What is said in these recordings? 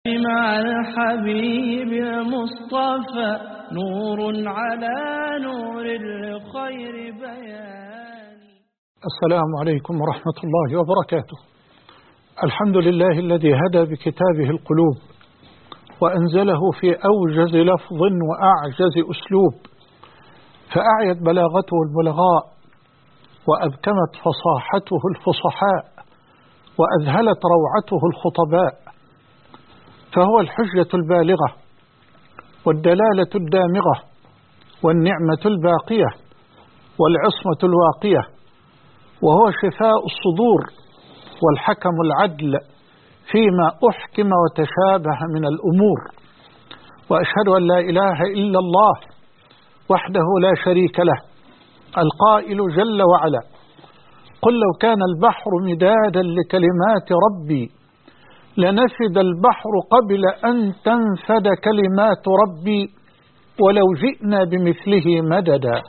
مع الحبيب المصطفى نور على نور الخير بيان. السلام عليكم ورحمة الله وبركاته. الحمد لله الذي هدى بكتابه القلوب وأنزله في أوجز لفظ وأعجز أسلوب، فأعيت بلاغته البلغاء وأبكمت فصاحته الفصحاء وأذهلت روعته الخطباء، فهو الحجة البالغة والدلالة الدامغة والنعمة الباقية والعصمة الواقية، وهو شفاء الصدور والحكم العدل فيما أحكم وتشابه من الأمور. وأشهد أن لا إله إلا الله وحده لا شريك له القائل جل وعلا: قل لو كان البحر مدادا لكلمات ربي لنفد البحر قبل أن تنفد كلمات ربي ولو جئنا بمثله مددا.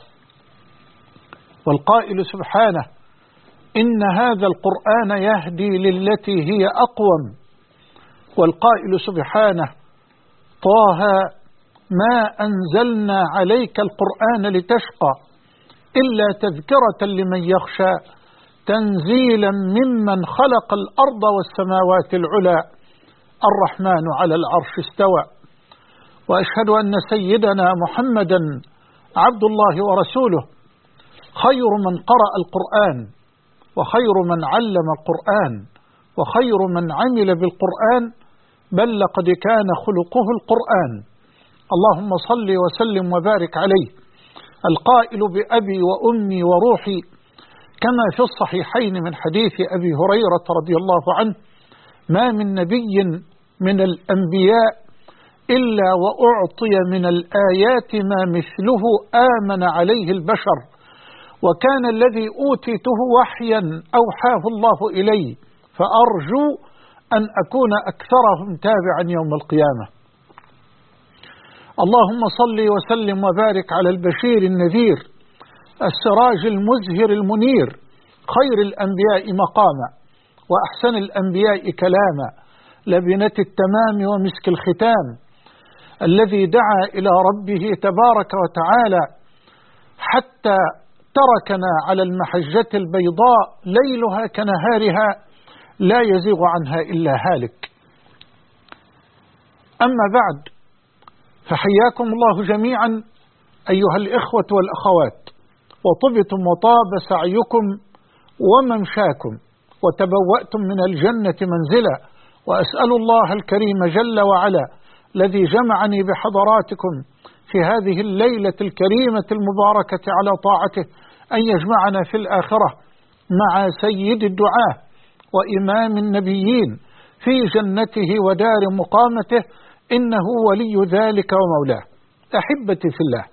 والقائل سبحانه: إن هذا القرآن يهدي للتي هي أقوم. والقائل سبحانه: طه ما أنزلنا عليك القرآن لتشقى إلا تذكرة لمن يخشى تنزيلا ممن خلق الأرض والسماوات العلى الرحمن على العرش استوى. وأشهد أن سيدنا محمدا عبد الله ورسوله خير من قرأ القرآن وخير من علم القرآن وخير من عمل بالقرآن، بل لقد كان خلقه القرآن. اللهم صل وسلم وبارك عليه، القائل بأبي وأمي وروحي، كما في الصحيحين من حديث أبي هريرة رضي الله عنه: ما من نبي من الأنبياء إلا وأعطي من الآيات ما مثله آمن عليه البشر، وكان الذي أوتيته وحيا أوحاه الله إلي، فأرجو أن أكون أكثرهم تابعا يوم القيامة. اللهم صل وسلم وبارك على البشير النذير السراج المزهر المنير، خير الأنبياء مقاما وأحسن الأنبياء كلاما، لبنة التمام ومسك الختام، الذي دعا إلى ربه تبارك وتعالى حتى تركنا على المحجة البيضاء ليلها كنهارها لا يزيغ عنها إلا هالك. أما بعد، فحياكم الله جميعا أيها الإخوة والأخوات، وطبتم وطاب سعيكم وممشاكم وتبوأتم من الجنة منزلا، وأسأل الله الكريم جل وعلا الذي جمعني بحضراتكم في هذه الليلة الكريمة المباركة على طاعته أن يجمعنا في الآخرة مع سيد الدعاة وإمام النبيين في جنته ودار مقامته، إنه ولي ذلك ومولاه. أحبتي في الله،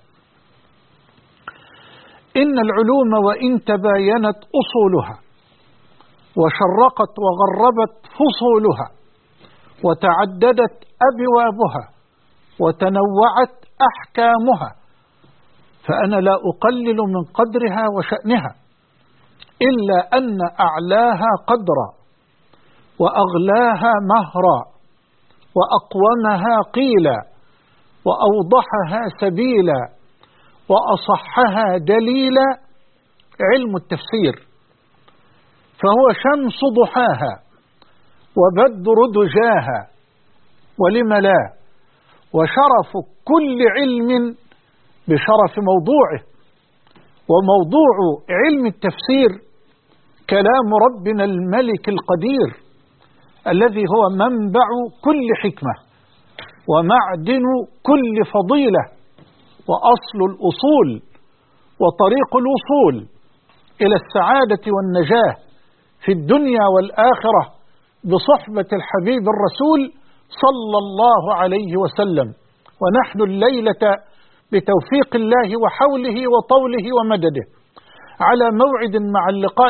إن العلوم وإن تباينت أصولها وشرقت وغربت فصولها وتعددت أبوابها وتنوعت أحكامها، فأنا لا أقلل من قدرها وشأنها، إلا أن أعلاها قدرا وأغلاها مهرا وأقومها قيلا وأوضحها سبيلا وأصحها دليلا علم التفسير، فهو شمس ضحاها وبدر دجاها، ولم لا، وشرف كل علم بشرف موضوعه. وموضوع علم التفسير كلام ربنا الملك القدير الذي هو منبع كل حكمة ومعدن كل فضيلة وأصل الأصول وطريق الوصول إلى السعادة والنجاة في الدنيا والآخرة بصحبة الحبيب الرسول صلى الله عليه وسلم. ونحن الليلة بتوفيق الله وحوله وطوله ومدده على موعد مع اللقاء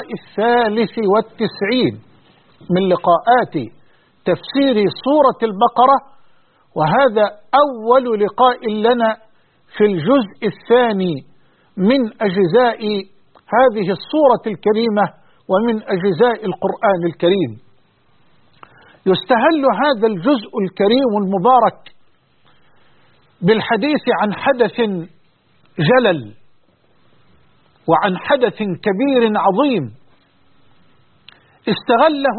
93 من لقاءات تفسير سورة البقرة، وهذا أول لقاء لنا في الجزء الثاني من أجزاء هذه السورة الكريمة ومن أجزاء القرآن الكريم. يستهل هذا الجزء الكريم المبارك بالحديث عن حدث جلل وعن حدث كبير عظيم استغله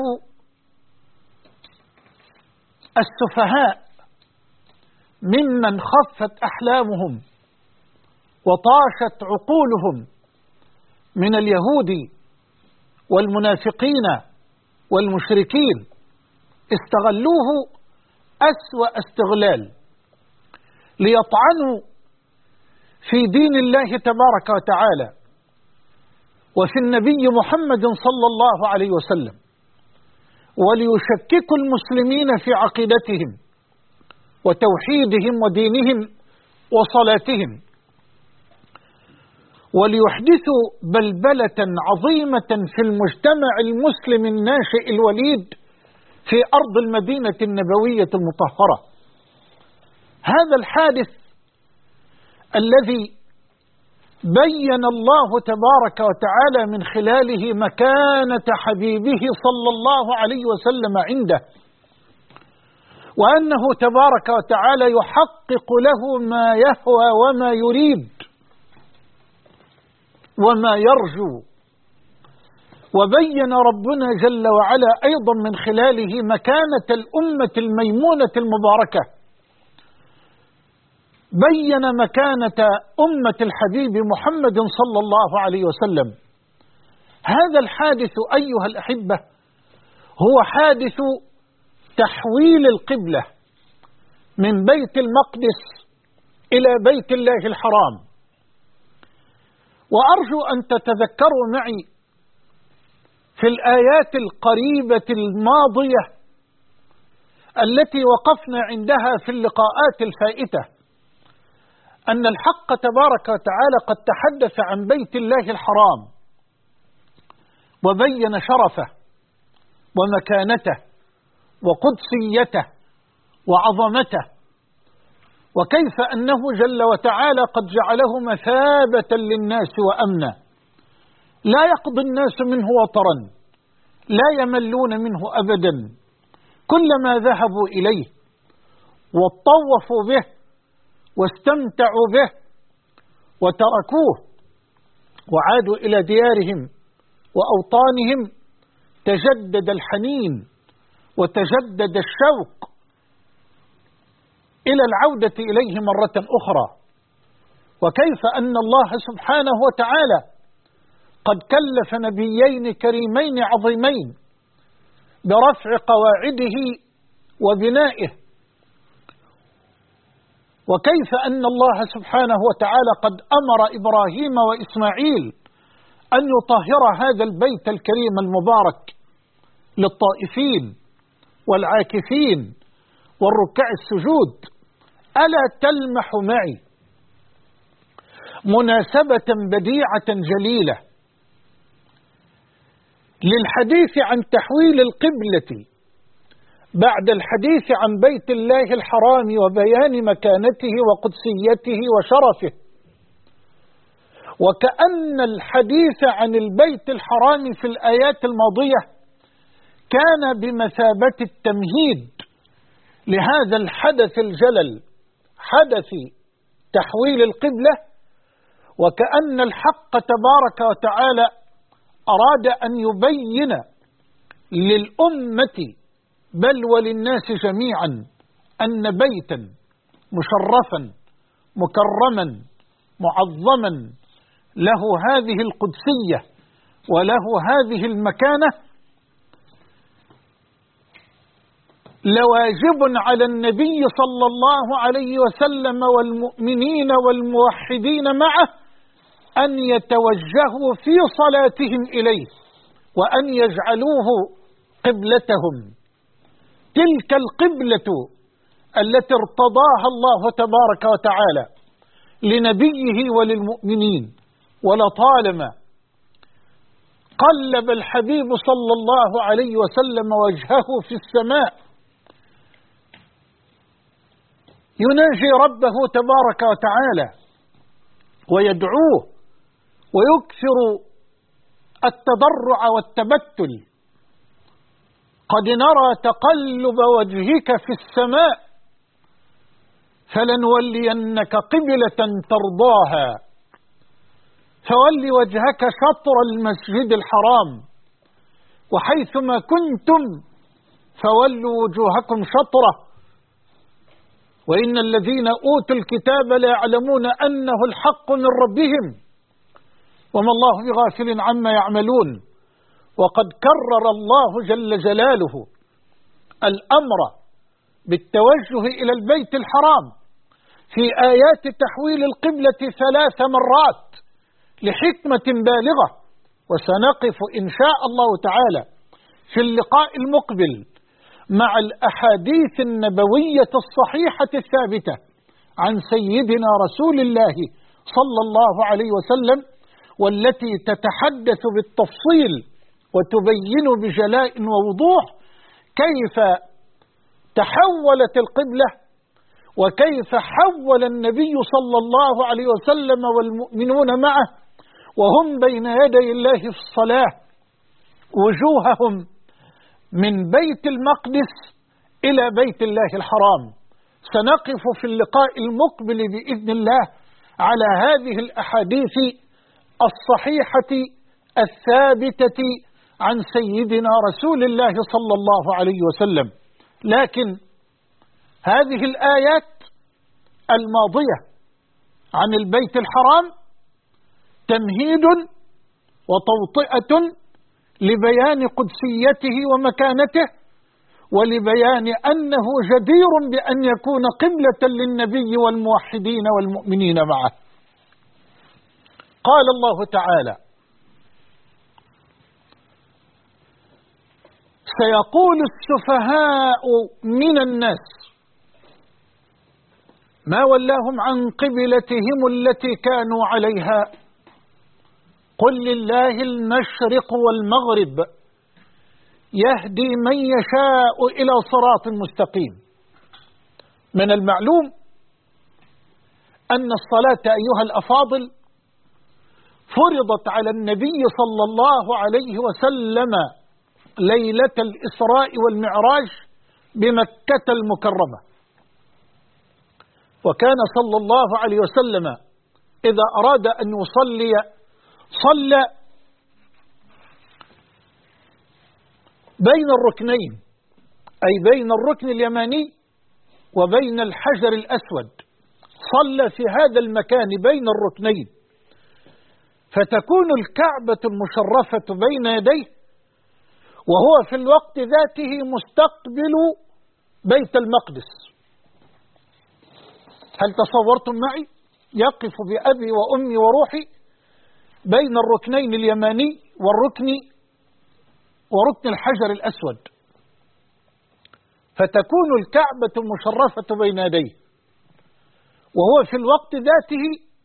السفهاء ممن خفت أحلامهم وطاشت عقولهم من اليهود والمنافقين والمشركين، استغلوه أسوأ استغلال ليطعنوا في دين الله تبارك وتعالى وفي النبي محمد صلى الله عليه وسلم، وليشككوا المسلمين في عقيدتهم وتوحيدهم ودينهم وصلاتهم، وليحدثوا بلبلة عظيمة في المجتمع المسلم الناشئ الوليد في أرض المدينة النبوية المطهرة. هذا الحادث الذي بين الله تبارك وتعالى من خلاله مكانة حبيبه صلى الله عليه وسلم عنده، وأنه تبارك وتعالى يحقق له ما يهوى وما يريد وما يرجو. وبين ربنا جل وعلا أيضا من خلاله مكانة الأمة الميمونة المباركة، بين مكانة أمة الحبيب محمد صلى الله عليه وسلم. هذا الحادث أيها الأحبة هو حادث تحويل القبلة من بيت المقدس إلى بيت الله الحرام. وأرجو أن تتذكروا معي في الآيات القريبة الماضية التي وقفنا عندها في اللقاءات الفائتة أن الحق تبارك وتعالى قد تحدث عن بيت الله الحرام وبين شرفه ومكانته وقدسيته وعظمته، وكيف أنه جل وتعالى قد جعله مثابة للناس وأمنا، لا يقضي الناس منه وطرا، لا يملون منه أبدا، كلما ذهبوا إليه وطوفوا به واستمتعوا به وتركوه وعادوا إلى ديارهم وأوطانهم تجدد الحنين وتجدد الشوق إلى العودة إليه مرة أخرى. وكيف أن الله سبحانه وتعالى قد كلف نبيين كريمين عظيمين برفع قواعده وبنائه، وكيف أن الله سبحانه وتعالى قد أمر إبراهيم وإسماعيل أن يطهر هذا البيت الكريم المبارك للطائفين والعاكفين والركع السجود. ألا تلمح معي مناسبة بديعة جليلة للحديث عن تحويل القبلة بعد الحديث عن بيت الله الحرام وبيان مكانته وقدسيته وشرفه، وكأن الحديث عن البيت الحرام في الآيات الماضية كان بمثابة التمهيد لهذا الحدث الجلل، حدث تحويل القبلة. وكأن الحق تبارك وتعالى أراد أن يبين للأمة بل وللناس جميعا أن بيتا مشرفا مكرما معظما له هذه القدسية وله هذه المكانة لواجب على النبي صلى الله عليه وسلم والمؤمنين والموحدين معه أن يتوجهوا في صلاتهم إليه وأن يجعلوه قبلتهم، تلك القبلة التي ارتضاها الله تبارك وتعالى لنبيه وللمؤمنين. ولطالما قلب الحبيب صلى الله عليه وسلم وجهه في السماء يناجي ربه تبارك وتعالى ويدعوه ويكثر التضرع والتبتل قد نرى تقلب وجهك في السماء فلنولينك قبلة ترضاها فول وجهك شطر المسجد الحرام وحيثما كنتم فولوا وجوهكم شطره وإن الذين أوتوا الكتاب لا يعلمون أنه الحق من ربهم وما الله بغافل عما يعملون. وقد كرر الله جل جلاله الأمر بالتوجه إلى البيت الحرام في آيات تحويل القبلة 3 مرات لحكمة بالغة، وسنقف إن شاء الله تعالى في اللقاء المقبل مع الأحاديث النبوية الصحيحة الثابتة عن سيدنا رسول الله صلى الله عليه وسلم، والتي تتحدث بالتفصيل وتبين بجلاء ووضوح كيف تحولت القبلة وكيف حول النبي صلى الله عليه وسلم والمؤمنون معه وهم بين يدي الله في الصلاة وجوههم من بيت المقدس إلى بيت الله الحرام. سنقف في اللقاء المقبل بإذن الله على هذه الأحاديث الصحيحة الثابتة عن سيدنا رسول الله صلى الله عليه وسلم. لكن هذه الآيات الماضية عن البيت الحرام تمهيد وتوطئة لبيان قدسيته ومكانته ولبيان أنه جدير بأن يكون قبلة للنبي والموحدين والمؤمنين معه. قال الله تعالى: سيقول السفهاء من الناس ما ولاهم عن قبلتهم التي كانوا عليها قل لله المشرق والمغرب يهدي من يشاء إلى صراط مستقيم. من المعلوم أن الصلاة أيها الأفاضل فرضت على النبي صلى الله عليه وسلم ليلة الإسراء والمعراج بمكة المكرمة، وكان صلى الله عليه وسلم إذا أراد أن يصلي صلى بين الركنين، أي بين الركن اليماني وبين الحجر الأسود، صلى في هذا المكان بين الركنين، فتكون الكعبة المشرفة بين يديه وهو في الوقت ذاته مستقبل بيت المقدس. هل تصورتم معي؟ يقف بأبي وأمي وروحي بين الركنين اليماني وركن الحجر الأسود، فتكون الكعبة المشرفة بين يديه وهو في الوقت ذاته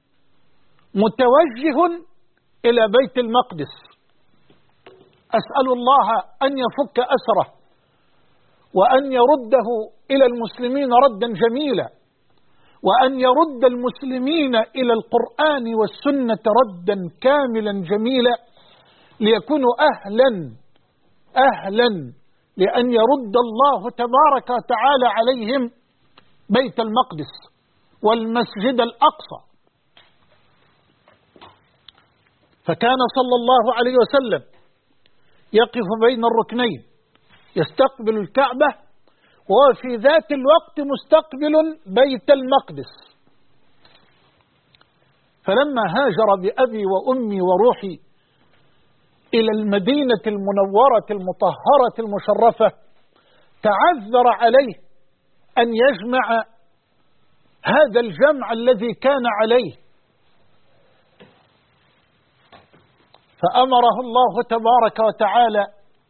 متوجه إلى بيت المقدس. أسأل الله أن يفك أسره وأن يرده إلى المسلمين ردا جميلا، وأن يرد المسلمين إلى القرآن والسنة ردا كاملا جميلا، ليكونوا أهلا لأن يرد الله تبارك وتعالى عليهم بيت المقدس والمسجد الأقصى. فكان صلى الله عليه وسلم يقف بين الركنين يستقبل الكعبة وهو في ذات الوقت مستقبل بيت المقدس. فلما هاجر بأبي وأمي وروحي إلى المدينة المنورة المطهرة المشرفة تعذر عليه أن يجمع هذا الجمع الذي كان عليه، فأمره الله تبارك وتعالى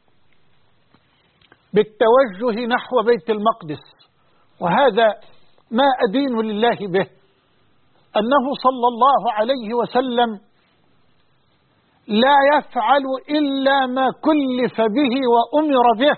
بالتوجه نحو بيت المقدس. وهذا ما أدين لله به، أنه صلى الله عليه وسلم لا يفعل إلا ما كلف به وأمر به،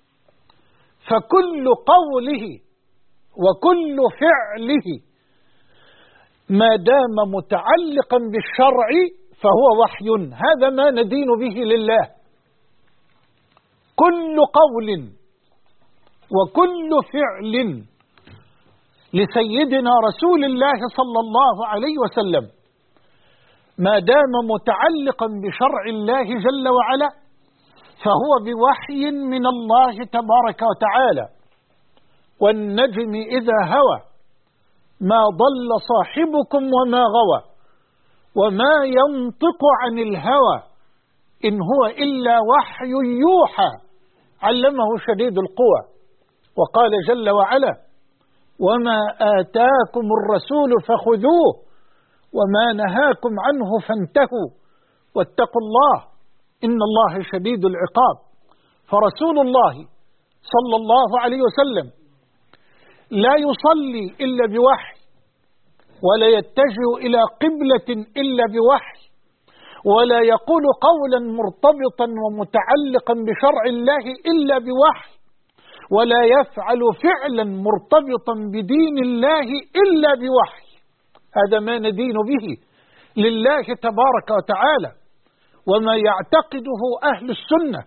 فكل قوله وكل فعله ما دام متعلقا بالشرع فهو وحي. هذا ما ندين به لله. كل قول وكل فعل لسيدنا رسول الله صلى الله عليه وسلم ما دام متعلقا بشرع الله جل وعلا فهو بوحي من الله تبارك وتعالى. والنجم إذا هوى ما ضل صاحبكم وما غوى وما ينطق عن الهوى إن هو إلا وحي يوحى علمه شديد القوى. وقال جل وعلا وما آتاكم الرسول فخذوه وما نهاكم عنه فانتهوا واتقوا الله إن الله شديد العقاب. فرسول الله صلى الله عليه وسلم لا يصلي إلا بوحي ولا يتجه إلى قبلة إلا بوحي ولا يقول قولا مرتبطا ومتعلقا بشرع الله إلا بوحي ولا يفعل فعلا مرتبطا بدين الله إلا بوحي. هذا ما ندين به لله تبارك وتعالى وما يعتقده أهل السنة.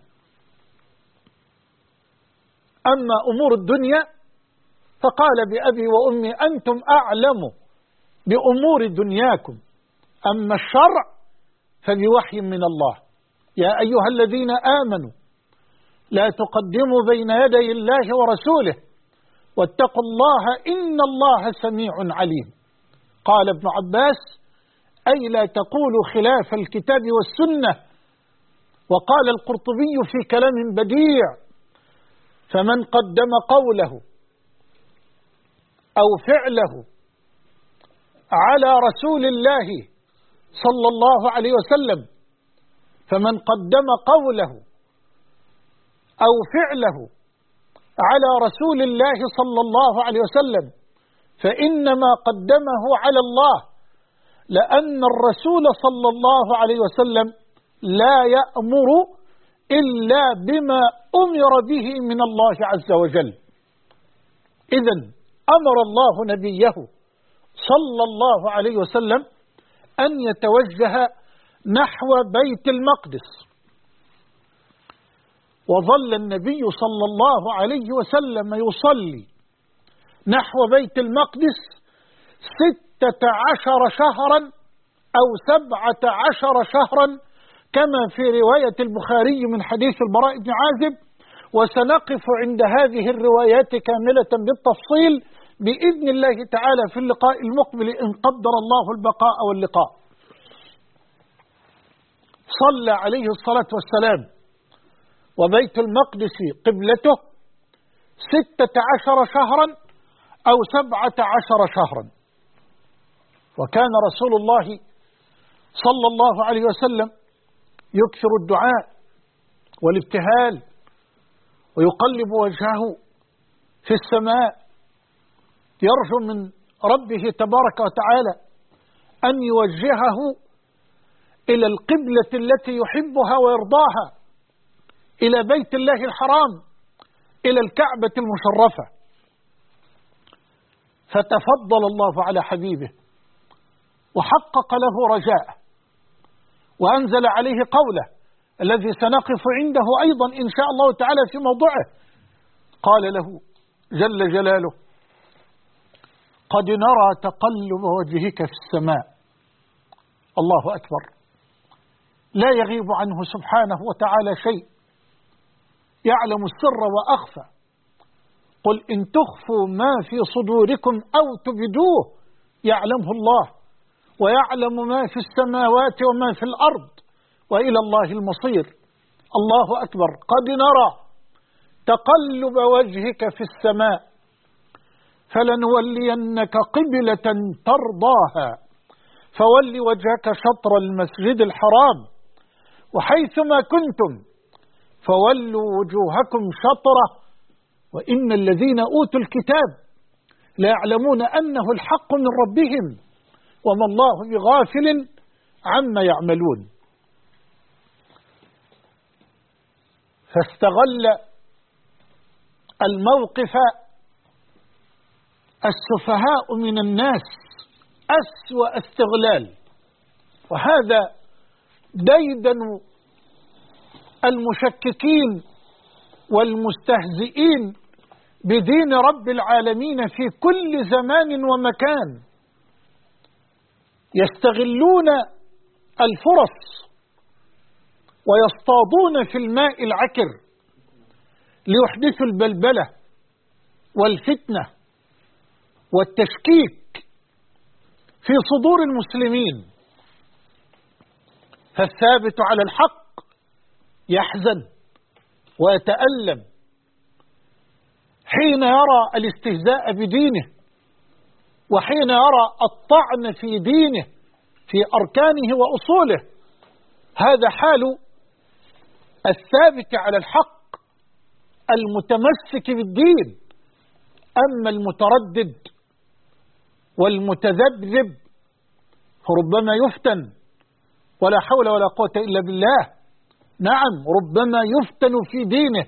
أما أمور الدنيا فقال بأبي وأمي أنتم أعلم بأمور دنياكم أما الشرع فبوحي من الله. يا أيها الذين آمنوا لا تقدموا بين يدي الله ورسوله واتقوا الله إن الله سميع عليم. قال ابن عباس أي لا تقولوا خلاف الكتاب والسنة. وقال القرطبي في كلام بديع فمن قدم قوله أو فعله على رسول الله صلى الله عليه وسلم فمن قدم قوله أو فعله على رسول الله صلى الله عليه وسلم فإنما قدمه على الله لأن الرسول صلى الله عليه وسلم لا يأمر إلا بما أمر به من الله عز وجل. إذن أمر الله نبيه صلى الله عليه وسلم أن يتوجه نحو بيت المقدس وظل النبي صلى الله عليه وسلم يصلي نحو بيت المقدس 16 شهرا أو 17 شهرا كما في رواية البخاري من حديث البراء بن عازب. وسنقف عند هذه الروايات كاملة بالتفصيل بإذن الله تعالى في اللقاء المقبل إن قدر الله البقاء واللقاء. صلى عليه الصلاة والسلام وبيت المقدس قبلته 16 شهرا أو 17 شهرا. وكان رسول الله صلى الله عليه وسلم يكثر الدعاء والابتهال ويقلب وجهه في السماء يرجو من ربه تبارك وتعالى أن يوجهه إلى القبلة التي يحبها ويرضاها إلى بيت الله الحرام إلى الكعبة المشرفة. فتفضل الله على حبيبه وحقق له رجاءه وأنزل عليه قوله الذي سنقف عنده أيضا إن شاء الله تعالى في موضوعه. قال له جل جلاله قد نرى تقلب وجهك في السماء. الله أكبر لا يغيب عنه سبحانه وتعالى شيء يعلم السر وأخفى. قل إن تخفوا ما في صدوركم أو تبدوه يعلمه الله ويعلم ما في السماوات وما في الأرض وإلى الله المصير. الله أكبر قد نرى تقلب وجهك في السماء فلنولينك قبلة ترضاها فول وجهك شطر المسجد الحرام وحيثما كنتم فولوا وجوهكم شطره وإن الذين أوتوا الكتاب لا يعلمون أنه الحق من ربهم وما الله بغافل عما يعملون. فاستغل الموقف السفهاء من الناس أسوأ استغلال. وهذا ديدن المشككين والمستهزئين بدين رب العالمين في كل زمان ومكان يستغلون الفرص ويصطادون في الماء العكر ليحدثوا البلبلة والفتنة والتشكيك في صدور المسلمين. فالثابت على الحق يحزن ويتألم حين يرى الاستهزاء بدينه، وحين يرى الطعن في دينه في أركانه وأصوله. هذا حال الثابت على الحق المتمسك بالدين. أما المتردد والمتذبذب فربما يفتن، ولا حول ولا قوة إلا بالله. نعم، ربما يفتن في دينه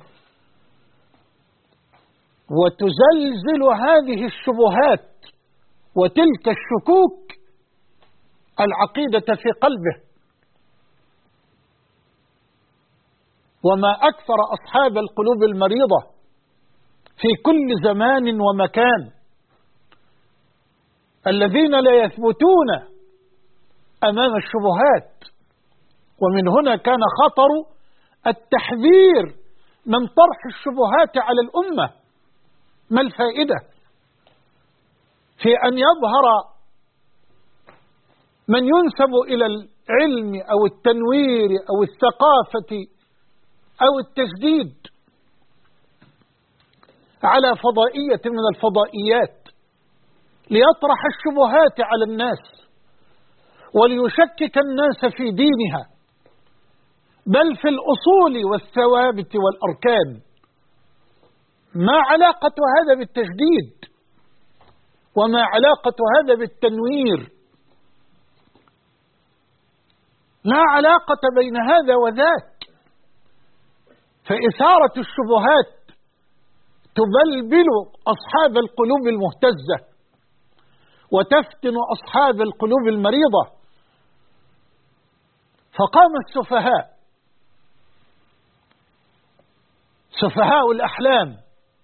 وتزلزل هذه الشبهات وتلك الشكوك العقيدة في قلبه. وما أكثر أصحاب القلوب المريضة في كل زمان ومكان الذين لا يثبتون أمام الشبهات. ومن هنا كان خطر التحذير من طرح الشبهات على الأمة. ما الفائدة في أن يظهر من ينسب إلى العلم أو التنوير أو الثقافة أو التجديد على فضائية من الفضائيات ليطرح الشبهات على الناس وليشكك الناس في دينها، بل في الأصول والثوابت والأركان؟ ما علاقة هذا بالتجديد؟ وما علاقة هذا بالتنوير؟ لا علاقة بين هذا وذاك. فإثارة الشبهات تبلبل أصحاب القلوب المهتزة وتفتن أصحاب القلوب المريضة. فقام السفهاء، سفهاء الأحلام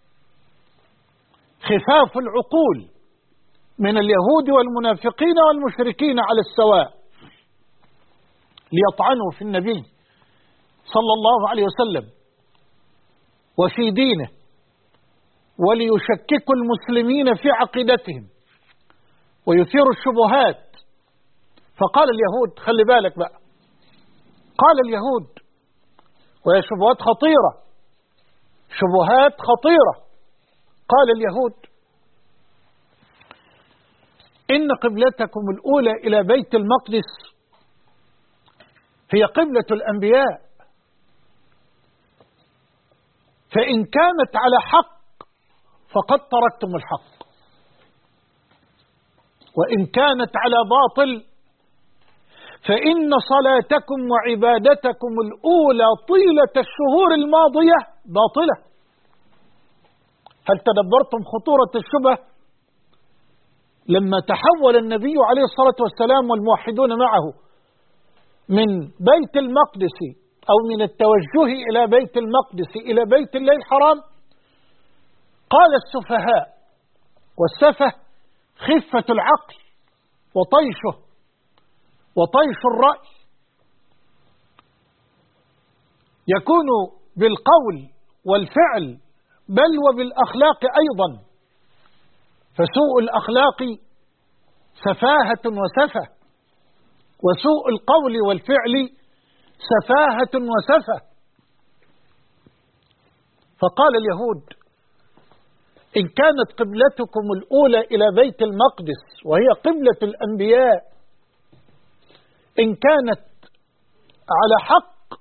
خفاف العقول من اليهود والمنافقين والمشركين على السواء ليطعنوا في النبي صلى الله عليه وسلم وفي دينه وليشككوا المسلمين في عقيدتهم ويثيروا الشبهات. فقال اليهود، خلي بالك بقى، قال اليهود، وهي شبهات خطيرة، شبهات خطيرة. قال اليهود: إن قبلتكم الأولى إلى بيت المقدس هي قبلة الأنبياء، فإن كانت على حق فقد تركتم الحق، وإن كانت على باطل فإن صلاتكم وعبادتكم الأولى طيلة الشهور الماضية باطلة. هل تدبرتم خطورة الشبه لما تحول النبي عليه الصلاة والسلام والموحدون معه من بيت المقدس أو من التوجه إلى بيت المقدس إلى بيت الله الحرام؟ قال السفهاء، والسفه خفة العقل وطيش الرأي، يكون بالقول والفعل بل وبالأخلاق أيضا. فسوء الأخلاق سفاهة وسفه، وسوء القول والفعل سفاهة وسفه. فقال اليهود: إن كانت قبلتكم الأولى إلى بيت المقدس وهي قبلة الأنبياء، إن كانت على حق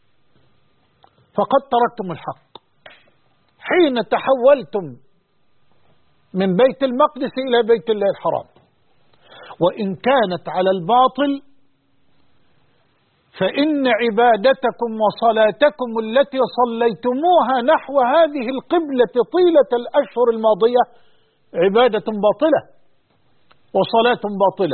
فقد تركتم الحق حين تحولتم من بيت المقدس إلى بيت الله الحرام، وإن كانت على الباطل فإن عبادتكم وصلاتكم التي صليتموها نحو هذه القبلة طيلة الأشهر الماضية عبادة باطلة وصلاة باطلة.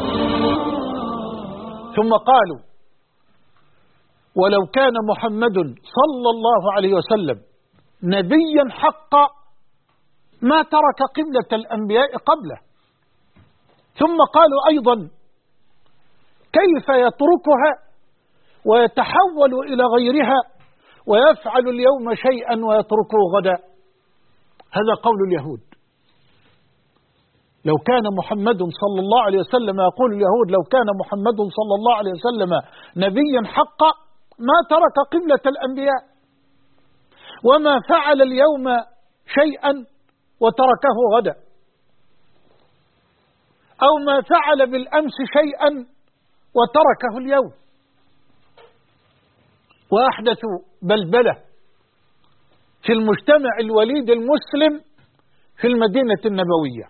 ثم قالوا: ولو كان محمد صلى الله عليه وسلم نبيا حقا ما ترك قبلة الأنبياء قبله. ثم قالوا أيضا كيف يتركها ويتحول إلى غيرها ويفعل اليوم شيئا ويتركه غدا؟ هذا قول اليهود. لو كان محمد صلى الله عليه وسلم، يقول اليهود لو كان محمد صلى الله عليه وسلم نبيا حقا ما ترك قبلة الأنبياء وما فعل اليوم شيئا وتركه غدا، أو ما فعل بالأمس شيئا وتركه اليوم. وأحدثوا بلبلة في المجتمع الوليد المسلم في المدينة النبوية.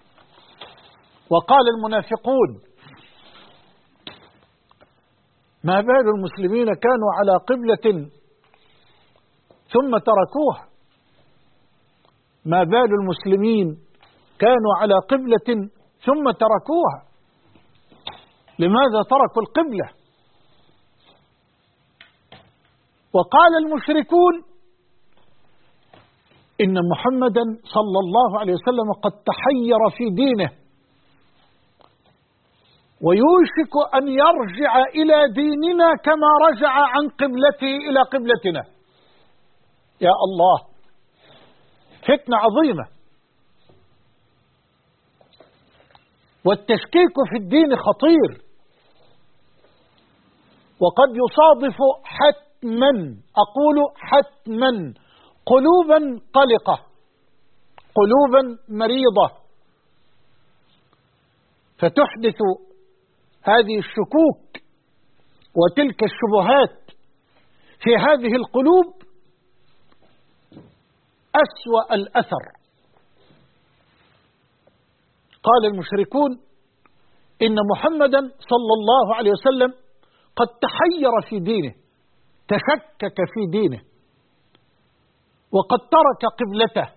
وقال المنافقون ما بال المسلمين كانوا على قبلة ثم تركوها، ما بال المسلمين كانوا على قبلة ثم تركوها، لماذا تركوا القبلة؟ وقال المشركون إن محمدا صلى الله عليه وسلم قد تحير في دينه ويوشك أن يرجع إلى ديننا كما رجع عن قبلته إلى قبلتنا. يا الله، فتنة عظيمة. والتشكيك في الدين خطير، وقد يصادف حتما، أقول حتما، قلوبا قلقة، قلوبا مريضة، فتحدث هذه الشكوك وتلك الشبهات في هذه القلوب أسوأ الأثر. قال المشركون إن محمدا صلى الله عليه وسلم قد تحير في دينه، تشكك في دينه، وقد ترك قبلته،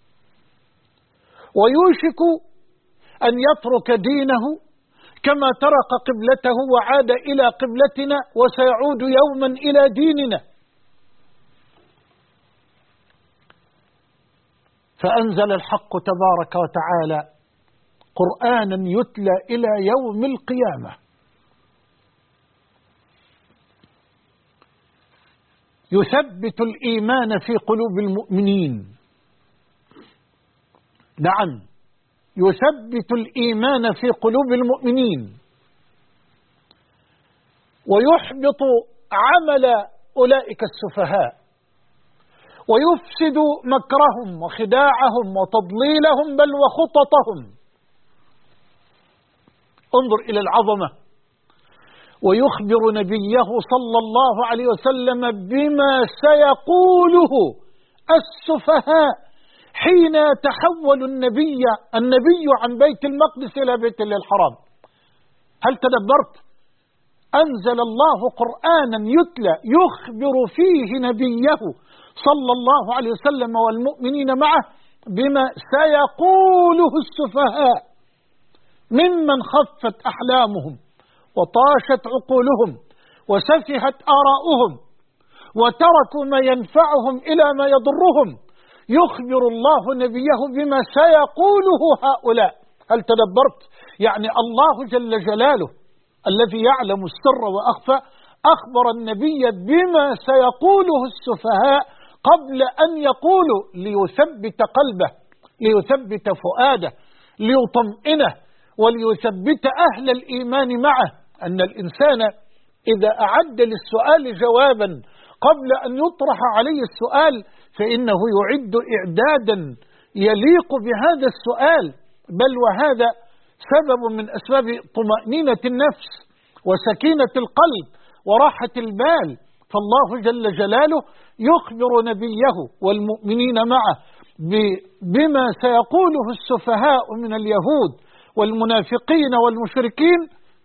ويوشك أن يترك دينه كما ترك قبلته وعاد إلى قبلتنا، وسيعود يوما إلى ديننا. فأنزل الحق تبارك وتعالى قرآنا يتلى إلى يوم القيامة يثبت الإيمان في قلوب المؤمنين. نعم، يثبت الإيمان في قلوب المؤمنين ويحبط عمل أولئك السفهاء ويفسد مكرهم وخداعهم وتضليلهم بل وخططهم. انظر إلى العظمة. ويخبر نبيه صلى الله عليه وسلم بما سيقوله السفهاء حين يتحول النبي عن بيت المقدس إلى بيت الله الحرام. هل تدبرت؟ أنزل الله قرآنا يتلى يخبر فيه نبيه صلى الله عليه وسلم والمؤمنين معه بما سيقوله السفهاء ممن خفت أحلامهم وطاشت عقولهم وسفهت آراؤهم وتركوا ما ينفعهم إلى ما يضرهم. يخبر الله نبيه بما سيقوله هؤلاء. هل تدبرت؟ يعني الله جل جلاله الذي يعلم السر وأخفى أخبر النبي بما سيقوله السفهاء قبل أن يقولوا، ليثبت قلبه، ليثبت فؤاده، ليطمئنه، وليثبت أهل الإيمان معه أن الإنسان إذا أعد للسؤال جوابا قبل أن يطرح عليه السؤال فإنه يعد إعدادا يليق بهذا السؤال، بل وهذا سبب من أسباب طمأنينة النفس وسكينة القلب وراحة البال. فالله جل جلاله يخبر نبيه والمؤمنين معه بما سيقوله السفهاء من اليهود والمنافقين والمشركين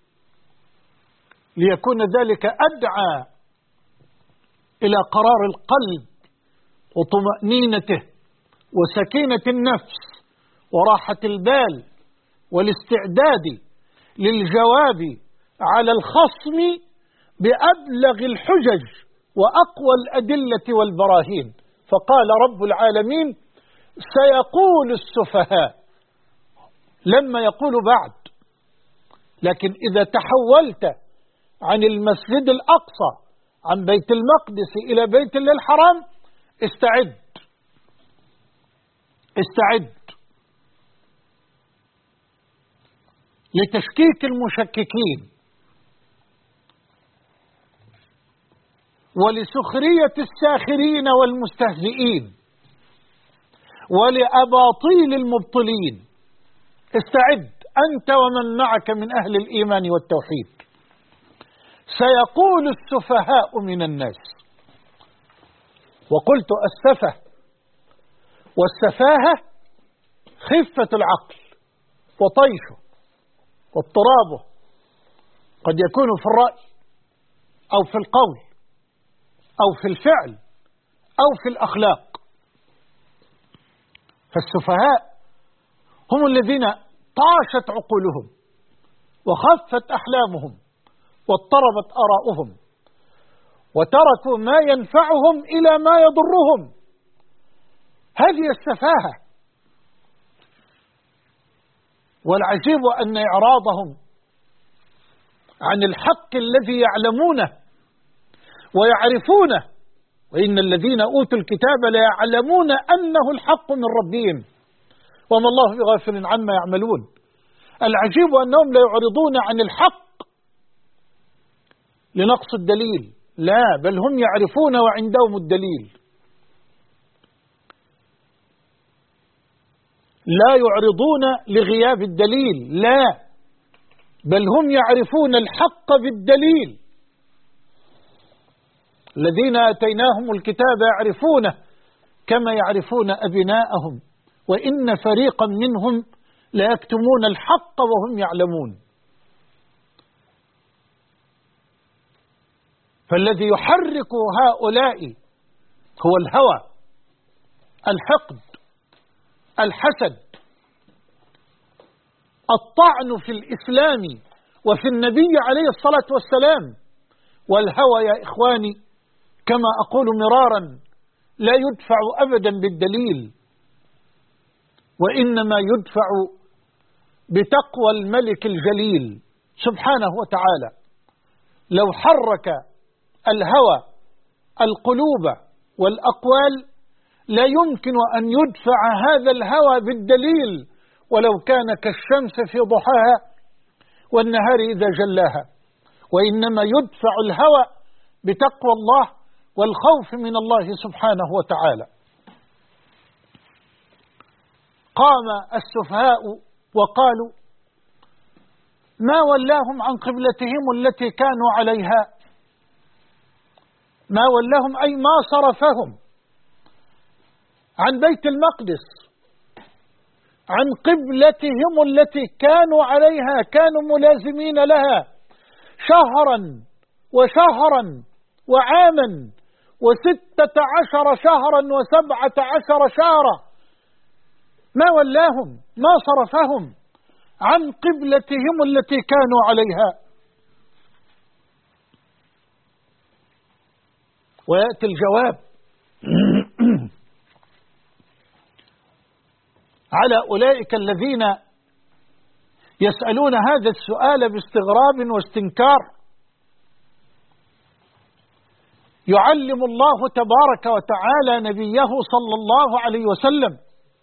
ليكون ذلك أدعى إلى قرار القلب وطمأنينته وسكينة النفس وراحة البال والاستعداد للجواب على الخصم بأبلغ الحجج وأقوى الأدلة والبراهين. فقال رب العالمين سيقول السفهاء، لما يقول بعد. لكن إذا تحولت عن المسجد الأقصى عن بيت المقدس إلى بيت الله الحرام استعد لتشكيك المشككين ولسخرية الساخرين والمستهزئين ولأباطيل المبطلين. استعد أنت ومن معك من أهل الإيمان والتوحيد. سيقول السفهاء من الناس. وقلت السفه والسفاهة خفة العقل وطيشه واضطرابه، قد يكون في الرأي أو في القول أو في الفعل أو في الأخلاق. فالسفهاء هم الذين طاشت عقولهم وخفت أحلامهم واضطربت آراؤهم وتركوا ما ينفعهم إلى ما يضرهم. هذه السفاهة. والعجيب أن إعراضهم عن الحق الذي يعلمونه ويعرفونه، وإن الذين أوتوا الكتاب ليعلمون أنه الحق من ربهم وما الله بغافل عما يعملون. العجيب أنهم لا يعرضون عن الحق لنقص الدليل، لا، بل هم يعرفون وعندهم الدليل. لا يعرضون لغياب الدليل، لا، بل هم يعرفون الحق بالدليل. الذين آتيناهم الكتاب يعرفونه كما يعرفون أبناءهم وإن فريقا منهم ليكتمون الحق وهم يعلمون. فالذي يحرك هؤلاء هو الهوى، الحقد، الحسد، الطعن في الإسلام وفي النبي عليه الصلاة والسلام. والهوى يا إخواني كما أقول مرارا لا يدفع أبدا بالدليل، وإنما يدفع بتقوى الملك الجليل سبحانه وتعالى. لو حرك الهوى القلوب والأقوال لا يمكن أن يدفع هذا الهوى بالدليل، ولو كان كالشمس في ضحاها والنهار إذا جلاها. وإنما يدفع الهوى بتقوى الله والخوف من الله سبحانه وتعالى. قام السفهاء وقالوا ما ولاهم عن قبلتهم التي كانوا عليها. ما ولاهم أي ما صرفهم عن بيت المقدس، عن قبلتهم التي كانوا عليها، كانوا ملازمين لها شهرا وشهرا وعاما و16 شهرا و17 شهرا. ما ولاهم، ما صرفهم عن قبلتهم التي كانوا عليها. ويأتي الجواب على أولئك الذين يسألون هذا السؤال باستغراب واستنكار. يعلم الله تبارك وتعالى نبيه صلى الله عليه وسلم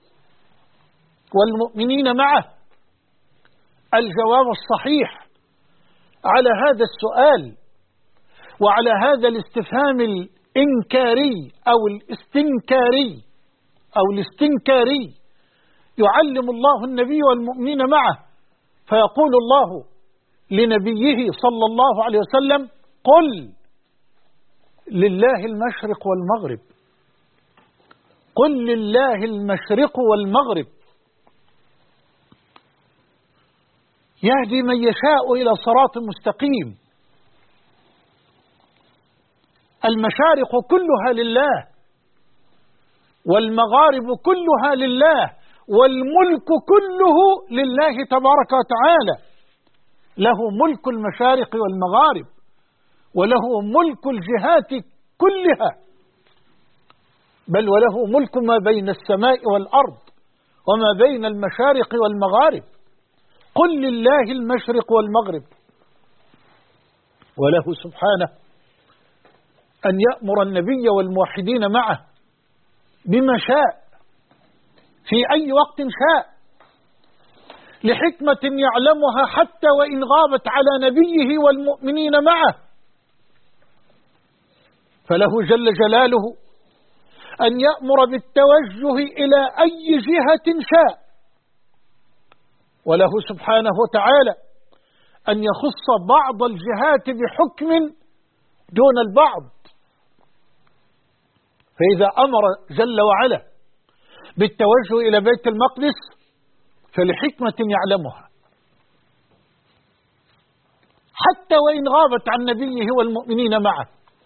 والمؤمنين معه الجواب الصحيح على هذا السؤال وعلى هذا الاستفهام الإنكاري أو الاستنكاري. يعلم الله النبي والمؤمنين معه فيقول الله لنبيه صلى الله عليه وسلم قل لله المشرق والمغرب، قل لله المشرق والمغرب يهدي من يشاء إلى صراط مستقيم. المشارق كلها لله والمغارب كلها لله والملك كله لله تبارك وتعالى. له ملك المشارق والمغارب وله ملك الجهات كلها بل وله ملك ما بين السماء والأرض وما بين المشارق والمغارب. قل لله المشرق والمغرب. وله سبحانه أن يأمر النبي والموحدين معه بما شاء في أي وقت شاء لحكمة يعلمها حتى وإن غابت على نبيه والمؤمنين معه. فله جل جلاله أن يأمر بالتوجه إلى أي جهة شاء، وله سبحانه وتعالى أن يخص بعض الجهات بحكم دون البعض. فإذا أمر جل وعلا بالتوجه إلى بيت المقدس فلحكمة يعلمها حتى وإن غابت عن نبيه والمؤمنين معه.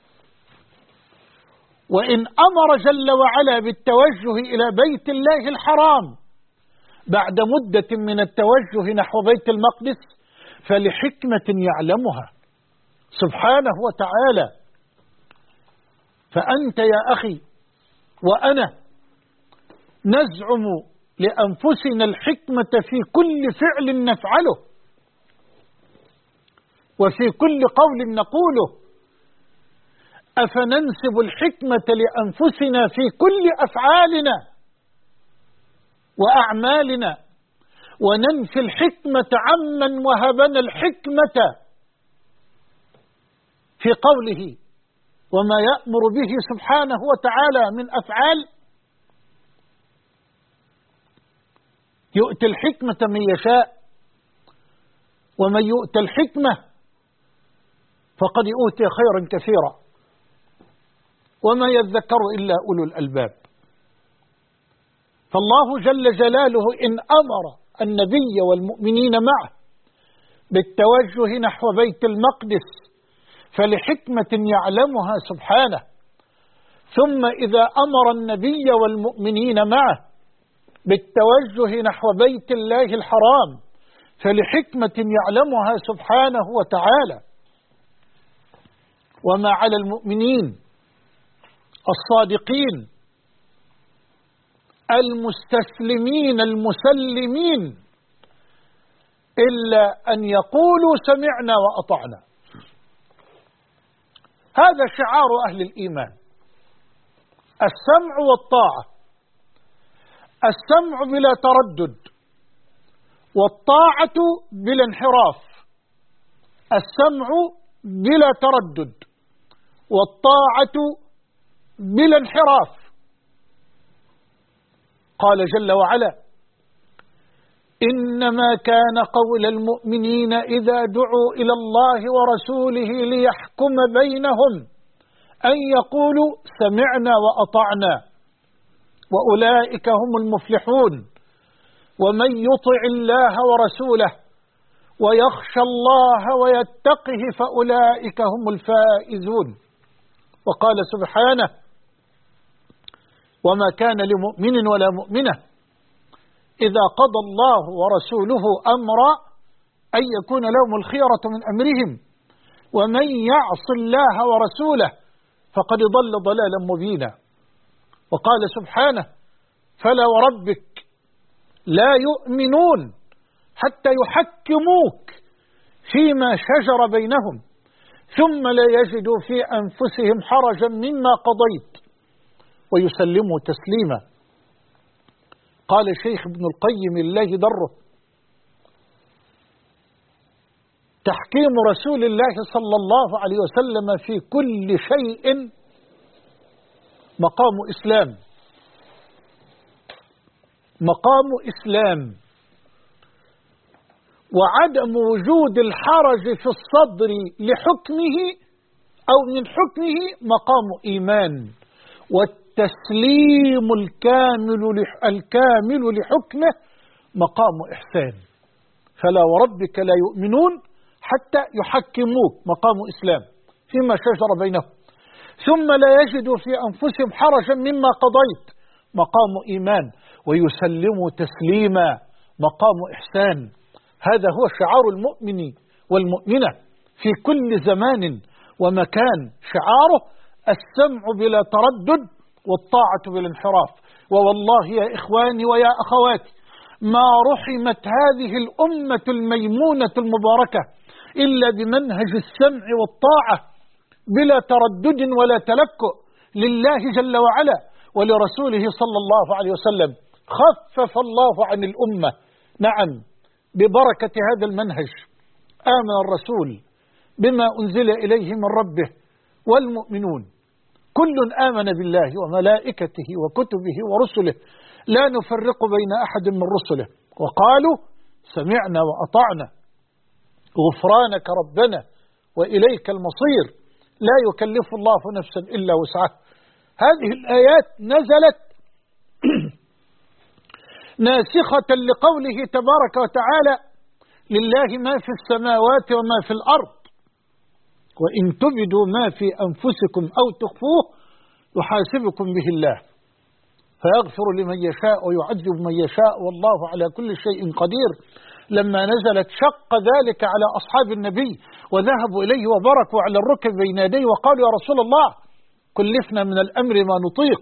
وإن أمر جل وعلا بالتوجه إلى بيت الله الحرام بعد مدة من التوجه نحو بيت المقدس فلحكمة يعلمها سبحانه وتعالى. فأنت يا أخي وأنا نزعم لأنفسنا الحكمة في كل فعل نفعله وفي كل قول نقوله. أفننسب الحكمة لأنفسنا في كل أفعالنا وأعمالنا وننفي الحكمة عمن وهبنا الحكمة في قوله وما يأمر به سبحانه وتعالى من أفعال؟ يؤتي الحكمة من يشاء، ومن يؤتى الحكمة فقد أوتي خيرا كثيرا وما يذكر إلا أولو الألباب. فالله جل جلاله إن أمر النبي والمؤمنين معه بالتوجه نحو بيت المقدس فلحكمة يعلمها سبحانه، ثم إذا أمر النبي والمؤمنين معه بالتوجه نحو بيت الله الحرام فلحكمة يعلمها سبحانه وتعالى. وما على المؤمنين الصادقين المستسلمين المسلمين إلا أن يقولوا سمعنا وأطعنا. هذا شعار أهل الإيمان، السمع والطاعة، السمع بلا تردد والطاعة بلا انحراف. السمع بلا تردد والطاعة بلا انحراف. قال جل وعلا إنما كان قول المؤمنين إذا دعوا إلى الله ورسوله ليحكم بينهم أن يقولوا سمعنا وأطعنا وأولئك هم المفلحون. ومن يطع الله ورسوله ويخشى الله ويتقه فأولئك هم الفائزون. وقال سبحانه وما كان لمؤمن ولا مؤمنة إذا قضى الله ورسوله أمرا أن يكون لهم الخيرة من أمرهم ومن يعص الله ورسوله فقد ضل ضلالا مبينا. وقال سبحانه فلا وربك لا يؤمنون حتى يحكموك فيما شجر بينهم ثم لا يجدوا في أنفسهم حرجا مما قضيت ويسلموا تسليما. قال الشيخ ابن القيم الله دره تحكيم رسول الله صلى الله عليه وسلم في كل شيء مقام إسلام، مقام إسلام، وعدم وجود الحرج في الصدر لحكمه أو من حكمه مقام إيمان، والتسليم الكامل لحكمه مقام إحسان. فلا وربك لا يؤمنون حتى يحكموك مقام إسلام فيما شجر بينهم ثم لا يجدوا في أنفسهم حرجا مما قضيت مقام إيمان، ويسلموا تسليما مقام إحسان. هذا هو شعار المؤمن والمؤمنة في كل زمان ومكان، شعاره السمع بلا تردد والطاعة بالانحراف. ووالله يا إخواني ويا أخواتي ما رحمت هذه الأمة الميمونة المباركة إلا بمنهج السمع والطاعة بلا تردد ولا تلكؤ لله جل وعلا ولرسوله صلى الله عليه وسلم. خفف الله عن الأمة، نعم، ببركة هذا المنهج. آمن الرسول بما أنزل إليه من ربه والمؤمنون كل آمن بالله وملائكته وكتبه ورسله لا نفرق بين أحد من رسله وقالوا سمعنا وأطعنا غفرانك ربنا وإليك المصير لا يكلف الله نفسا إلا وسعها. هذه الآيات نزلت ناسخة لقوله تبارك وتعالى لله ما في السماوات وما في الأرض وإن تبدوا ما في أنفسكم أو تخفوه يحاسبكم به الله فيغفر لمن يشاء ويعذب من يشاء والله على كل شيء قدير. لما نزلت شق ذلك على أصحاب النبي وذهبوا إليه وبركوا على الركب بين يديه وقالوا يا رسول الله كلفنا من الأمر ما نطيق،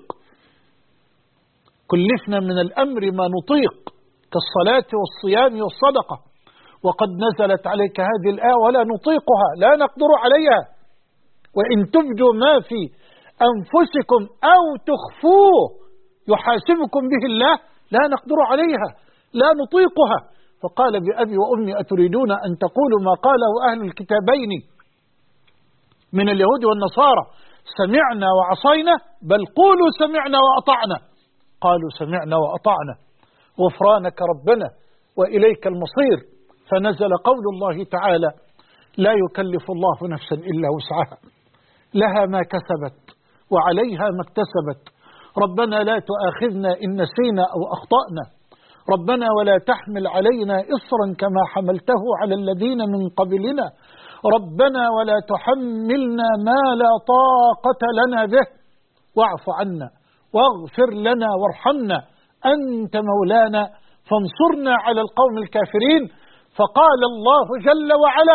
كلفنا من الأمر ما نطيق كالصلاة والصيام والصدقة وقد نزلت عليك هذه الآية ولا نطيقها لا نقدر عليها وإن تبدوا ما في أنفسكم أو تخفوه يحاسبكم به الله لا نقدر عليها لا نطيقها. فقال بأبي وأمي أتريدون أن تقولوا ما قاله أهل الكتابين من اليهود والنصارى سمعنا وعصينا بل قولوا سمعنا وأطعنا. قالوا سمعنا وأطعنا غفرانك ربنا وإليك المصير. فنزل قول الله تعالى لا يكلف الله نفسا إلا وسعها لها ما كسبت وعليها ما اكتسبت ربنا لا تؤاخذنا إن نسينا أو أخطأنا ربنا ولا تحمل علينا إصرا كما حملته على الذين من قبلنا ربنا ولا تحملنا ما لا طاقة لنا به واعف عنا واغفر لنا وارحمنا أنت مولانا فانصرنا على القوم الكافرين. فقال الله جل وعلا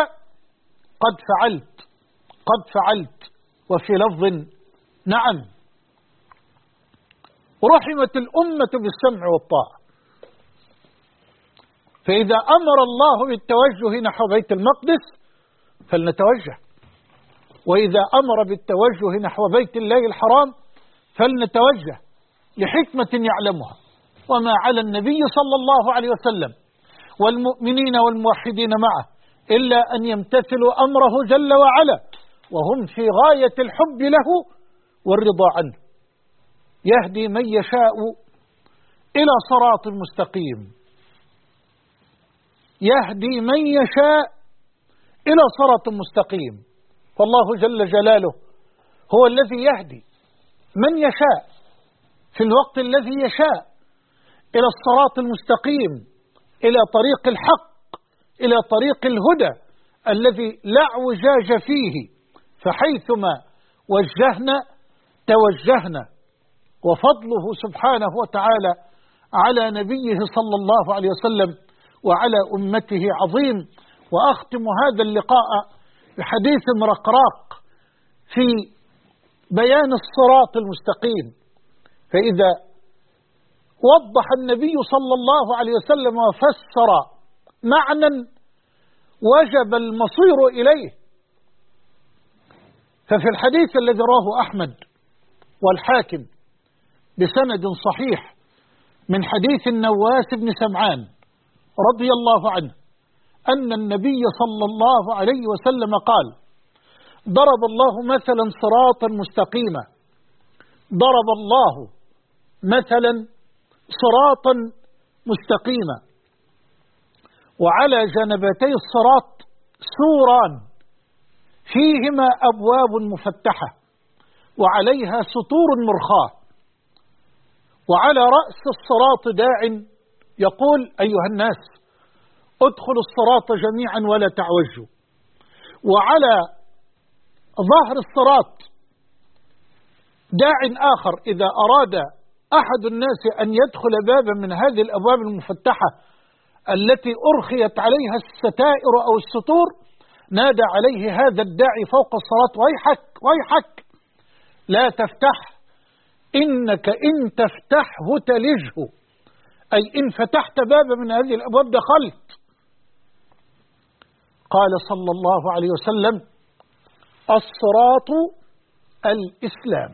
قد فعلت وفي لفظ نعم. رحمت الأمة بالسمع والطاعة. فإذا أمر الله بالتوجه نحو بيت المقدس فلنتوجه وإذا أمر بالتوجه نحو بيت الله الحرام فلنتوجه لحكمة يعلمها. وما على النبي صلى الله عليه وسلم والمؤمنين والموحدين معه إلا أن يمتثلوا أمره جل وعلا وهم في غاية الحب له والرضا عنه. يهدي من يشاء إلى صراط مستقيم. يهدي من يشاء إلى صراط مستقيم. فالله جل جلاله هو الذي يهدي من يشاء في الوقت الذي يشاء إلى الصراط المستقيم إلى طريق الحق إلى طريق الهدى الذي لا اعوجاج فيه فحيثما وجهنا توجهنا. وفضله سبحانه وتعالى على نبيه صلى الله عليه وسلم وعلى أمته عظيم. وأختم هذا اللقاء بحديث رقراق في بيان الصراط المستقيم. فإذا وضح النبي صلى الله عليه وسلم وفسر معنى وجب المصير إليه. ففي الحديث الذي رواه أحمد والحاكم بسند صحيح من حديث النواس بن سمعان رضي الله عنه أن النبي صلى الله عليه وسلم قال ضرب الله مثلا صراطا مستقيما ضرب الله مثلا صراطا مستقيما وعلى جنبتي الصراط سوران فيهما أبواب مفتحة وعليها سطور مرخاة وعلى رأس الصراط داع يقول أيها الناس ادخلوا الصراط جميعا ولا تعوجوا. وعلى ظهر الصراط داع آخر إذا أراد أحد الناس أن يدخل بابا من هذه الأبواب المفتحة التي أرخيت عليها الستائر أو السطور نادى عليه هذا الداعي فوق الصراط ويحك ويحك لا تفتح إنك إن تفتحه تلجه، أي إن فتحت بابا من هذه الأبواب دخلت. قال صلى الله عليه وسلم: الصراط الإسلام.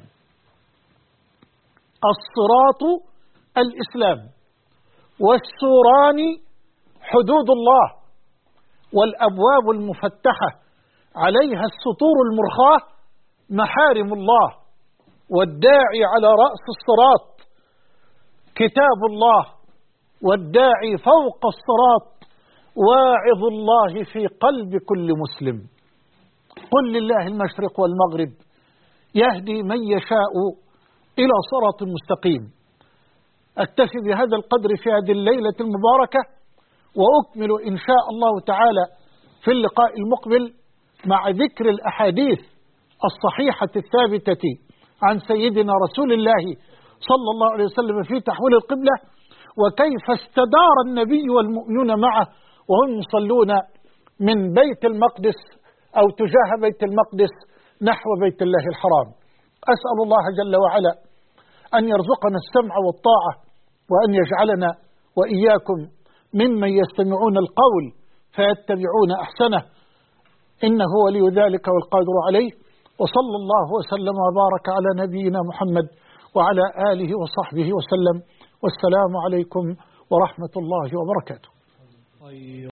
الصراط الإسلام، والسوران حدود الله، والأبواب المفتحة عليها السطور المرخاة محارم الله، والداعي على رأس الصراط كتاب الله، والداعي فوق الصراط واعظ الله في قلب كل مسلم. قل لله المشرق والمغرب يهدي من يشاء إلى صراط مستقيم. أكتفي بهذا القدر في هذه الليلة المباركة، وأكمل إن شاء الله تعالى في اللقاء المقبل مع ذكر الأحاديث الصحيحة الثابتة عن سيدنا رسول الله صلى الله عليه وسلم في تحويل القبلة، وكيف استدار النبي والمؤمنون معه وهم يصلون من بيت المقدس أو تجاه بيت المقدس نحو بيت الله الحرام. أسأل الله جل وعلا أن يرزقنا السمع والطاعة، وأن يجعلنا وإياكم ممن يستمعون القول فيتبعون أحسنه، إنه ولي ذلك والقادر عليه. وصلى الله وسلم وبارك على نبينا محمد وعلى آله وصحبه وسلم، والسلام عليكم ورحمة الله وبركاته.